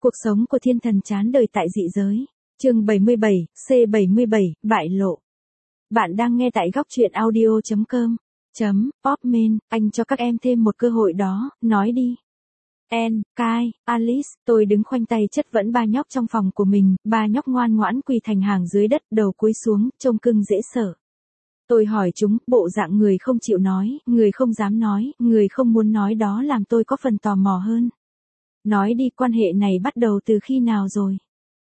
Cuộc sống của thiên thần chán đời tại dị giới. Chương 77, C77, bại lộ. Bạn đang nghe tại góc truyện audio.com. Popman, anh cho các em thêm một cơ hội đó, nói đi. Anne, Kai, Alice, tôi đứng khoanh tay chất vấn ba nhóc trong phòng của mình, ba nhóc ngoan ngoãn quỳ thành hàng dưới đất, đầu cúi xuống, trông cưng dễ sợ. Tôi hỏi chúng, bộ dạng người không chịu nói, người không dám nói, người không muốn nói đó làm tôi có phần tò mò hơn. Nói đi, quan hệ này bắt đầu từ khi nào rồi?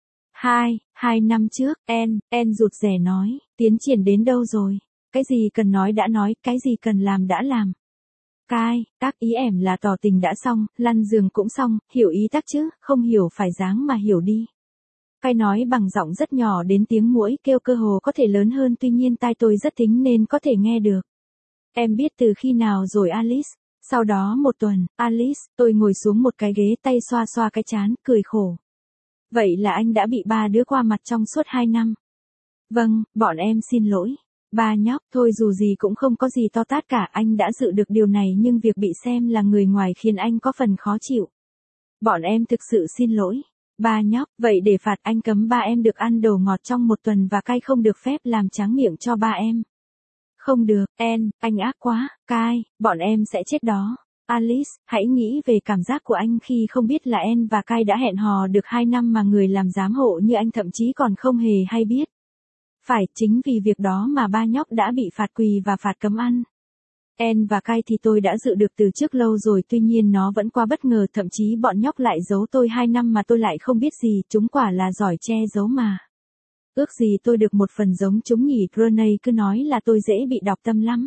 2 năm trước, Anne rụt rè nói, tiến triển đến đâu rồi? Cái gì cần nói đã nói, cái gì cần làm đã làm. Kai, tác ý ẻm là tỏ tình đã xong, lăn giường cũng xong, hiểu ý tác chứ, không hiểu phải dáng mà hiểu đi. Kai nói bằng giọng rất nhỏ đến tiếng muỗi kêu cơ hồ có thể lớn hơn, tuy nhiên tai tôi rất thính nên có thể nghe được. Em biết từ khi nào rồi Alice? Sau đó một tuần, Alice, tôi ngồi xuống một cái ghế, tay xoa xoa cái trán, cười khổ. Vậy là anh đã bị ba đứa qua mặt trong suốt 2 năm. Vâng, bọn em xin lỗi. Ba nhóc, thôi dù gì cũng không có gì to tát cả, anh đã dự được điều này nhưng việc bị xem là người ngoài khiến anh có phần khó chịu. Bọn em thực sự xin lỗi. Ba nhóc, vậy để phạt anh cấm ba em được ăn đồ ngọt trong một tuần và Kai không được phép làm tráng miệng cho ba em. Không được, Anne, anh ác quá, Kai, bọn em sẽ chết đó. Alice, hãy nghĩ về cảm giác của anh khi không biết là Anne và Kai đã hẹn hò được 2 năm mà người làm giám hộ như anh thậm chí còn không hề hay biết. Phải, chính vì việc đó mà ba nhóc đã bị phạt quỳ và phạt cấm ăn. Anne và Kai thì tôi đã dự được từ trước lâu rồi, tuy nhiên nó vẫn quá bất ngờ, thậm chí bọn nhóc lại giấu tôi 2 năm mà tôi lại không biết gì, chúng quả là giỏi che giấu mà. Ước gì tôi được một phần giống chúng nhỉ, Granny cứ nói là tôi dễ bị đọc tâm lắm.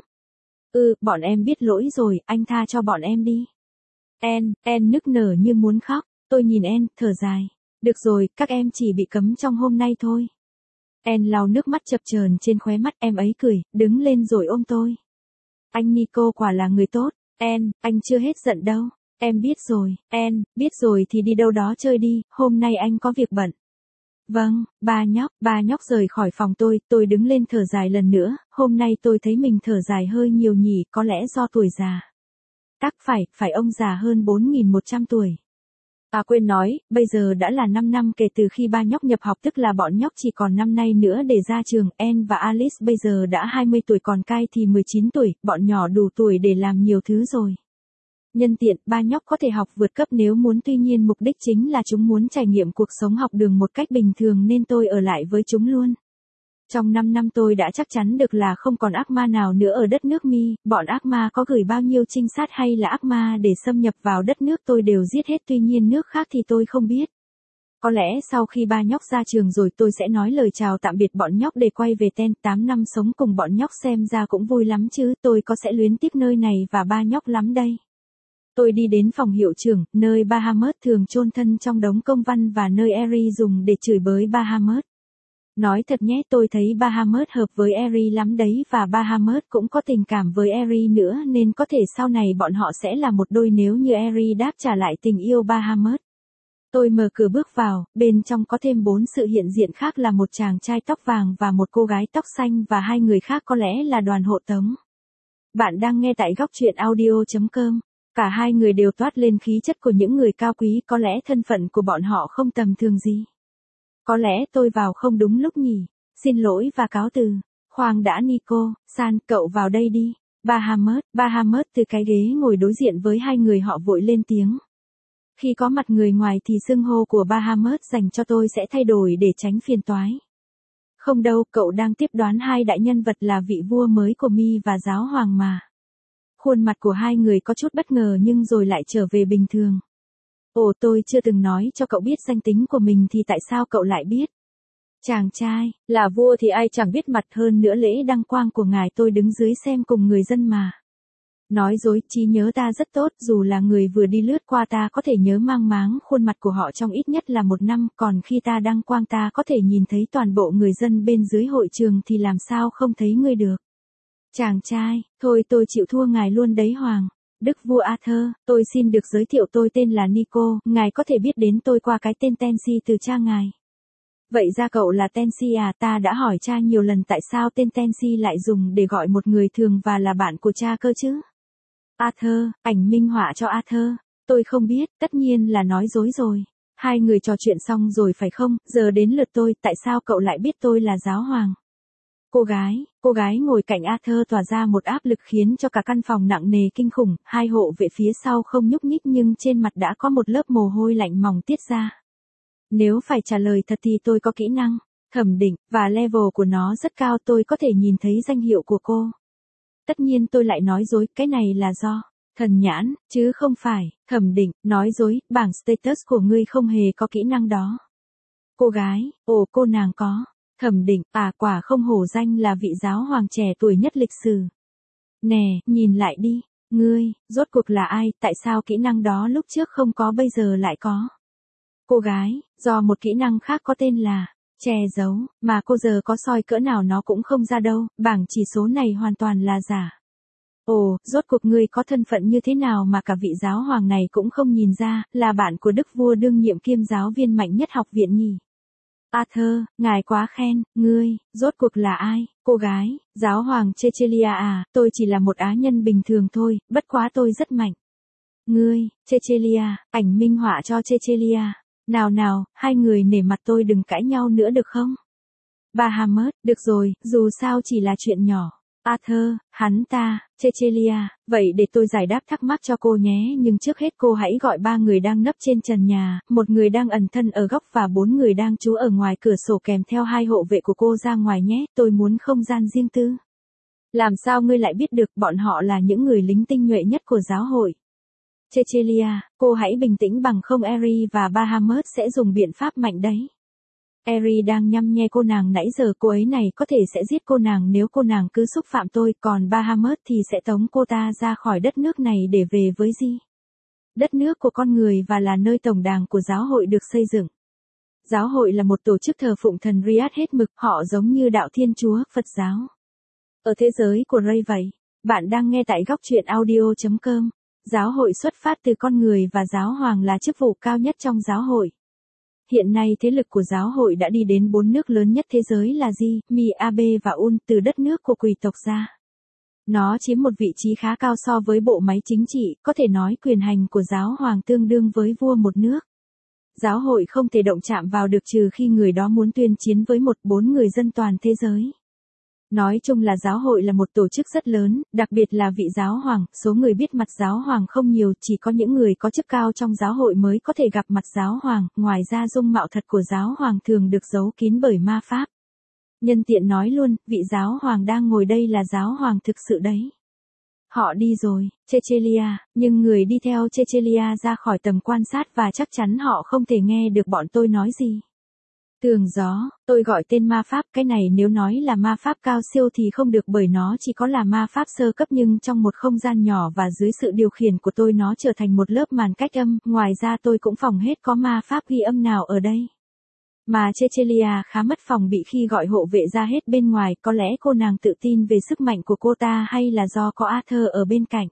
Bọn em biết lỗi rồi, anh tha cho bọn em đi. Anne nức nở như muốn khóc, tôi nhìn Anne, thở dài. Được rồi, các em chỉ bị cấm trong hôm nay thôi. Anne lau nước mắt chập chờn trên khóe mắt, em ấy cười, đứng lên rồi ôm tôi. Anh Nico quả là người tốt. Anne, anh chưa hết giận đâu. Em biết rồi, Anne, biết rồi thì đi đâu đó chơi đi, hôm nay anh có việc bận. Vâng, ba nhóc rời khỏi phòng tôi đứng lên thở dài lần nữa, hôm nay tôi thấy mình thở dài hơi nhiều nhỉ, có lẽ do tuổi già. Tắc phải ông già hơn 4.100 tuổi. Quên nói, bây giờ đã là 5 năm kể từ khi ba nhóc nhập học, tức là bọn nhóc chỉ còn năm nay nữa để ra trường. Anne và Alice bây giờ đã 20 tuổi, còn Kai thì 19 tuổi, bọn nhỏ đủ tuổi để làm nhiều thứ rồi. Nhân tiện, ba nhóc có thể học vượt cấp nếu muốn, tuy nhiên mục đích chính là chúng muốn trải nghiệm cuộc sống học đường một cách bình thường nên tôi ở lại với chúng luôn. Trong 5 năm tôi đã chắc chắn được là không còn ác ma nào nữa ở đất nước Mi, bọn ác ma có gửi bao nhiêu trinh sát hay là ác ma để xâm nhập vào đất nước tôi đều giết hết, tuy nhiên nước khác thì tôi không biết. Có lẽ sau khi ba nhóc ra trường rồi tôi sẽ nói lời chào tạm biệt bọn nhóc để quay về Ten. 8 năm sống cùng bọn nhóc xem ra cũng vui lắm chứ, tôi có sẽ luyến tiếc nơi này và ba nhóc lắm đây. Tôi đi đến phòng hiệu trưởng, nơi Bahamut thường chôn thân trong đống công văn và nơi Eri dùng để chửi bới Bahamut. Nói thật nhé, tôi thấy Bahamut hợp với Eri lắm đấy, và Bahamut cũng có tình cảm với Eri nữa, nên có thể sau này bọn họ sẽ là một đôi nếu như Eri đáp trả lại tình yêu Bahamut. Tôi mở cửa bước vào, bên trong có thêm 4 sự hiện diện khác là một chàng trai tóc vàng và một cô gái tóc xanh và 2 người khác có lẽ là đoàn hộ tống. Bạn đang nghe tại góc truyện audio.com. Cả 2 người đều toát lên khí chất của những người cao quý, có lẽ thân phận của bọn họ không tầm thường gì. Có lẽ tôi vào không đúng lúc nhỉ, xin lỗi và cáo từ. Khoan đã Nico, San, cậu vào đây đi. Bahamut từ cái ghế ngồi đối diện với 2 người họ vội lên tiếng. Khi có mặt người ngoài thì xưng hô của Bahamut dành cho tôi sẽ thay đổi để tránh phiền toái. Không đâu, cậu đang tiếp đoán 2 đại nhân vật là vị vua mới của Mi và giáo hoàng mà. Khuôn mặt của 2 người có chút bất ngờ nhưng rồi lại trở về bình thường. Ồ, tôi chưa từng nói cho cậu biết danh tính của mình thì tại sao cậu lại biết? Chàng trai, là vua thì ai chẳng biết mặt, hơn nữa lễ đăng quang của ngài tôi đứng dưới xem cùng người dân mà. Nói dối, trí nhớ ta rất tốt, dù là người vừa đi lướt qua ta có thể nhớ mang máng khuôn mặt của họ trong ít nhất là 1 năm, còn khi ta đăng quang ta có thể nhìn thấy toàn bộ người dân bên dưới hội trường thì làm sao không thấy ngươi được. Chàng trai, thôi tôi chịu thua ngài luôn đấy hoàng. Đức vua Arthur, tôi xin được giới thiệu, tôi tên là Nico, ngài có thể biết đến tôi qua cái tên Tensi từ cha ngài. Vậy ra cậu là Tensi à? Ta đã hỏi cha nhiều lần tại sao tên Tensi lại dùng để gọi một người thường và là bạn của cha cơ chứ. Arthur, ảnh minh họa cho Arthur. Tôi không biết, tất nhiên là nói dối rồi. Hai người trò chuyện xong rồi phải không, giờ đến lượt tôi, tại sao cậu lại biết tôi là giáo hoàng? Cô gái ngồi cạnh Arthur tỏa ra một áp lực khiến cho cả căn phòng nặng nề kinh khủng, hai hộ vệ phía sau không nhúc nhích nhưng trên mặt đã có một lớp mồ hôi lạnh mỏng tiết ra. Nếu phải trả lời thật thì tôi có kỹ năng thẩm định, và level của nó rất cao, tôi có thể nhìn thấy danh hiệu của cô. Tất nhiên tôi lại nói dối, cái này là do thần nhãn, chứ không phải thẩm định, nói dối, bảng status của ngươi không hề có kỹ năng đó. Cô gái, ồ cô nàng có thẩm định, quả không hổ danh là vị giáo hoàng trẻ tuổi nhất lịch sử. Nè, nhìn lại đi, ngươi, rốt cuộc là ai, tại sao kỹ năng đó lúc trước không có bây giờ lại có? Cô gái, do một kỹ năng khác có tên là che giấu, mà cô giờ có soi cỡ nào nó cũng không ra đâu, bảng chỉ số này hoàn toàn là giả. Ồ, rốt cuộc ngươi có thân phận như thế nào mà cả vị giáo hoàng này cũng không nhìn ra, là bạn của đức vua đương nhiệm kiêm giáo viên mạnh nhất học viện nhỉ? Arthur, ngài quá khen, ngươi, rốt cuộc là ai? Cô gái, giáo hoàng Cecilia tôi chỉ là một á nhân bình thường thôi, bất quá tôi rất mạnh. Ngươi, Cecilia, ảnh minh họa cho Cecilia. Nào, hai người nể mặt tôi đừng cãi nhau nữa được không? Bahamut, được rồi, dù sao chỉ là chuyện nhỏ. Arthur, hắn ta, Cecilia, vậy để tôi giải đáp thắc mắc cho cô nhé, nhưng trước hết cô hãy gọi 3 người đang nấp trên trần nhà, một người đang ẩn thân ở góc và 4 người đang trú ở ngoài cửa sổ kèm theo 2 hộ vệ của cô ra ngoài nhé, tôi muốn không gian riêng tư. Làm sao ngươi lại biết được, bọn họ là những người lính tinh nhuệ nhất của giáo hội. Cecilia, cô hãy bình tĩnh bằng không Eri và Bahamut sẽ dùng biện pháp mạnh đấy. Eri đang nhăm nhe cô nàng nãy giờ, cô ấy này có thể sẽ giết cô nàng nếu cô nàng cứ xúc phạm tôi, còn Bahamut thì sẽ tống cô ta ra khỏi đất nước này để về với Di. Đất nước của con người và là nơi tổng đàn của giáo hội được xây dựng. Giáo hội là một tổ chức thờ phụng thần Riad hết mực, họ giống như đạo Thiên Chúa, Phật giáo. Ở thế giới của Ray vậy, bạn đang nghe tại góc truyện audio.com. Giáo hội xuất phát từ con người và giáo hoàng là chức vụ cao nhất trong giáo hội. Hiện nay thế lực của giáo hội đã đi đến 4 nước lớn nhất thế giới là Di, Mi, Abe và Un, từ đất nước của quỷ tộc ra. Nó chiếm một vị trí khá cao so với bộ máy chính trị, có thể nói quyền hành của giáo hoàng tương đương với vua một nước. Giáo hội không thể động chạm vào được trừ khi người đó muốn tuyên chiến với 4 người dân toàn thế giới. Nói chung là giáo hội là một tổ chức rất lớn, đặc biệt là vị giáo hoàng, số người biết mặt giáo hoàng không nhiều, chỉ có những người có chức cao trong giáo hội mới có thể gặp mặt giáo hoàng, ngoài ra dung mạo thật của giáo hoàng thường được giấu kín bởi ma pháp. Nhân tiện nói luôn, vị giáo hoàng đang ngồi đây là giáo hoàng thực sự đấy. Họ đi rồi, Cecilia, nhưng người đi theo Cecilia ra khỏi tầm quan sát và chắc chắn họ không thể nghe được bọn tôi nói gì. Tường gió, tôi gọi tên ma pháp, cái này nếu nói là ma pháp cao siêu thì không được bởi nó chỉ có là ma pháp sơ cấp, nhưng trong một không gian nhỏ và dưới sự điều khiển của tôi nó trở thành một lớp màn cách âm, ngoài ra tôi cũng phòng hết có ma pháp ghi âm nào ở đây. Mà Cecilia khá mất phòng bị khi gọi hộ vệ ra hết bên ngoài, có lẽ cô nàng tự tin về sức mạnh của cô ta hay là do có Arthur ở bên cạnh.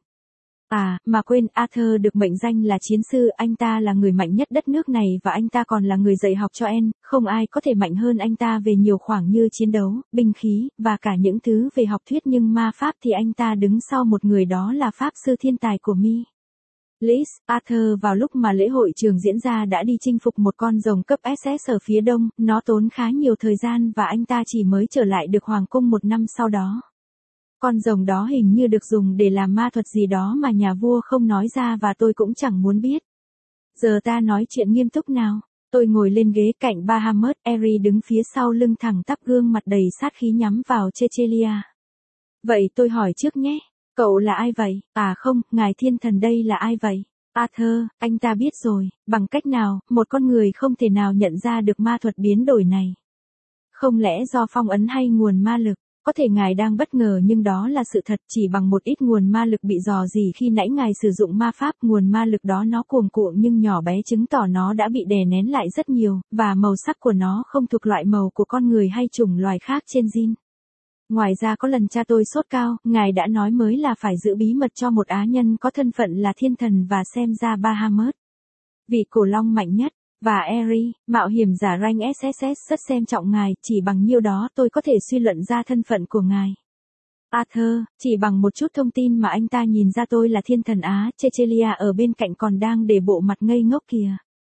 Mà quên, Arthur được mệnh danh là chiến sư, anh ta là người mạnh nhất đất nước này và anh ta còn là người dạy học cho Anne, không ai có thể mạnh hơn anh ta về nhiều khoảng như chiến đấu, binh khí, và cả những thứ về học thuyết, nhưng ma pháp thì anh ta đứng sau một người, đó là pháp sư thiên tài của Mi. Liz, Arthur vào lúc mà lễ hội trường diễn ra đã đi chinh phục một con rồng cấp SS ở phía đông, nó tốn khá nhiều thời gian và anh ta chỉ mới trở lại được hoàng cung 1 năm sau đó. Con rồng đó hình như được dùng để làm ma thuật gì đó mà nhà vua không nói ra và tôi cũng chẳng muốn biết. Giờ ta nói chuyện nghiêm túc nào. Tôi ngồi lên ghế cạnh Bahamut, Eri đứng phía sau lưng thẳng tắp, gương mặt đầy sát khí nhắm vào Cecilia. Vậy tôi hỏi trước nhé, cậu là ai vậy? Không, ngài thiên thần đây là ai vậy? Arthur, anh ta biết rồi, bằng cách nào, một con người không thể nào nhận ra được ma thuật biến đổi này. Không lẽ do phong ấn hay nguồn ma lực? Có thể ngài đang bất ngờ nhưng đó là sự thật, chỉ bằng một ít nguồn ma lực bị dò dỉ khi nãy ngài sử dụng ma pháp, nguồn ma lực đó nó cuồn cuộn nhưng nhỏ bé, chứng tỏ nó đã bị đè nén lại rất nhiều, và màu sắc của nó không thuộc loại màu của con người hay chủng loài khác trên Jin. Ngoài ra có lần cha tôi sốt cao, ngài đã nói mới là phải giữ bí mật cho một á nhân có thân phận là thiên thần, và xem ra Bahamut, vị cổ long mạnh nhất, và Eri, mạo hiểm giả rank SSS rất xem trọng ngài, chỉ bằng nhiêu đó tôi có thể suy luận ra thân phận của ngài. Arthur, chỉ bằng một chút thông tin mà anh ta nhìn ra tôi là thiên thần Á, Cecilia ở bên cạnh còn đang để bộ mặt ngây ngốc kìa.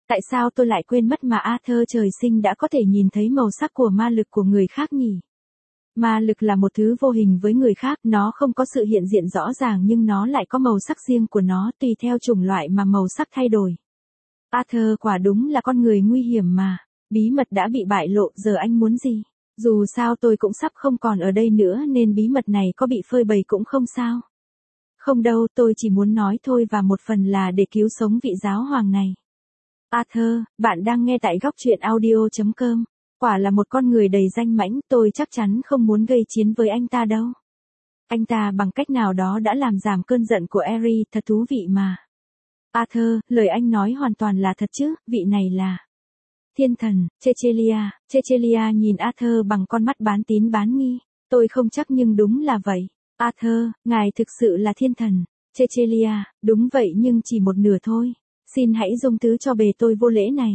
Tại sao tôi lại quên mất mà Arthur trời sinh đã có thể nhìn thấy màu sắc của ma lực của người khác nhỉ? Ma lực là một thứ vô hình với người khác, nó không có sự hiện diện rõ ràng nhưng nó lại có màu sắc riêng của nó tùy theo chủng loại mà màu sắc thay đổi. Arthur quả đúng là con người nguy hiểm mà. Bí mật đã bị bại lộ, giờ anh muốn gì? Dù sao tôi cũng sắp không còn ở đây nữa nên bí mật này có bị phơi bày cũng không sao. Không đâu, tôi chỉ muốn nói thôi và một phần là để cứu sống vị giáo hoàng này. Arthur, bạn đang nghe tại góc truyện audio.com. Quả là một con người đầy danh mãnh, tôi chắc chắn không muốn gây chiến với anh ta đâu. Anh ta bằng cách nào đó đã làm giảm cơn giận của Eri, thật thú vị mà. Arthur, lời anh nói hoàn toàn là thật chứ, vị này là thiên thần, Cecilia. Cecilia nhìn Arthur bằng con mắt bán tín bán nghi. Tôi không chắc nhưng đúng là vậy. Arthur, ngài thực sự là thiên thần. Cecilia, đúng vậy nhưng chỉ một nửa thôi. Xin hãy dung thứ cho bề tôi vô lễ này.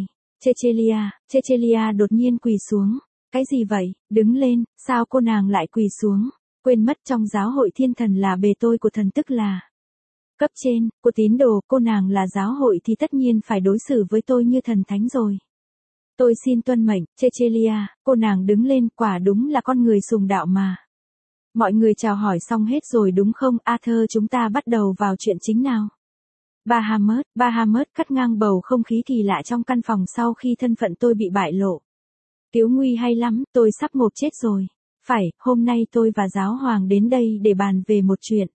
Cecilia đột nhiên quỳ xuống. Cái gì vậy, đứng lên, sao cô nàng lại quỳ xuống? Quên mất trong giáo hội thiên thần là bề tôi của thần tức là cấp trên, của tín đồ, cô nàng là giáo hội thì tất nhiên phải đối xử với tôi như thần thánh rồi. Tôi xin tuân mệnh, Cecilia, cô nàng đứng lên, quả đúng là con người sùng đạo mà. Mọi người chào hỏi xong hết rồi đúng không, Arthur, chúng ta bắt đầu vào chuyện chính nào. Bahamut cắt ngang bầu không khí kỳ lạ trong căn phòng sau khi thân phận tôi bị bại lộ. Cứu nguy hay lắm, tôi sắp ngộp chết rồi. Phải, hôm nay tôi và giáo hoàng đến đây để bàn về một chuyện.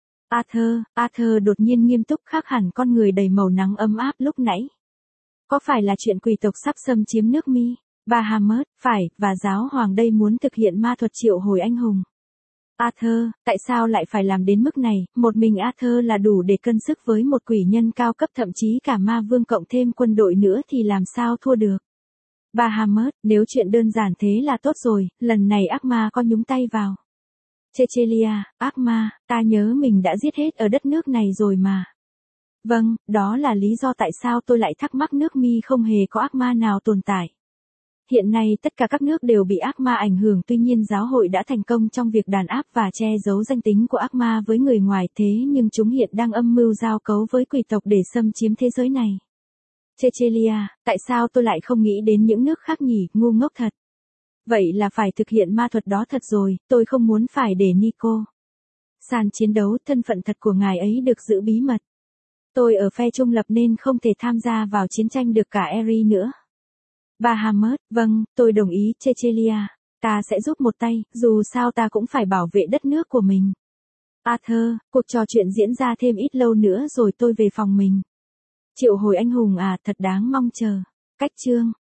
Arthur đột nhiên nghiêm túc khác hẳn con người đầy màu nắng ấm áp lúc nãy. Có phải là chuyện quỷ tộc sắp xâm chiếm nước Mi? Bahamut, phải, và giáo hoàng đây muốn thực hiện ma thuật triệu hồi anh hùng. Arthur, tại sao lại phải làm đến mức này, một mình Arthur là đủ để cân sức với một quỷ nhân cao cấp thậm chí cả ma vương cộng thêm quân đội nữa thì làm sao thua được. Bahamut, nếu chuyện đơn giản thế là tốt rồi, lần này ác ma có nhúng tay vào. Cecilia, ác ma, ta nhớ mình đã giết hết ở đất nước này rồi mà. Vâng, đó là lý do tại sao tôi lại thắc mắc nước Mi không hề có ác ma nào tồn tại. Hiện nay tất cả các nước đều bị ác ma ảnh hưởng, tuy nhiên giáo hội đã thành công trong việc đàn áp và che giấu danh tính của ác ma với người ngoài, thế nhưng chúng hiện đang âm mưu giao cấu với quỷ tộc để xâm chiếm thế giới này. Cecilia, tại sao tôi lại không nghĩ đến những nước khác nhỉ, ngu ngốc thật. Vậy là phải thực hiện ma thuật đó thật rồi, tôi không muốn phải để Nico sàn chiến đấu, thân phận thật của ngài ấy được giữ bí mật. Tôi ở phe trung lập nên không thể tham gia vào chiến tranh được cả Eri nữa. Bahamut, vâng, tôi đồng ý, Cecilia. Ta sẽ giúp một tay, dù sao ta cũng phải bảo vệ đất nước của mình. Arthur, cuộc trò chuyện diễn ra thêm ít lâu nữa rồi tôi về phòng mình. Triệu hồi anh hùng à, thật đáng mong chờ. Cách chương